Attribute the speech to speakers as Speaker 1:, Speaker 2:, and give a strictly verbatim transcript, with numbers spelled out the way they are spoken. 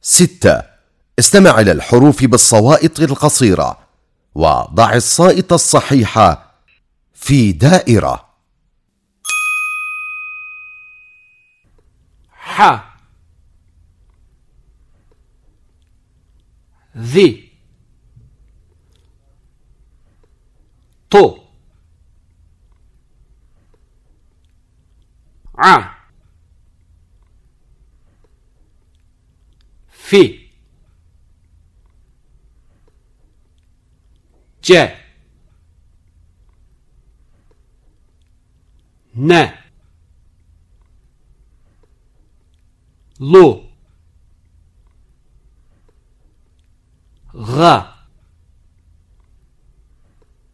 Speaker 1: ستة. استمع إلى الحروف بالصوائط القصيرة وضع الصائط الصحيح في دائرة.
Speaker 2: ح ذي طو ع في ج ن لو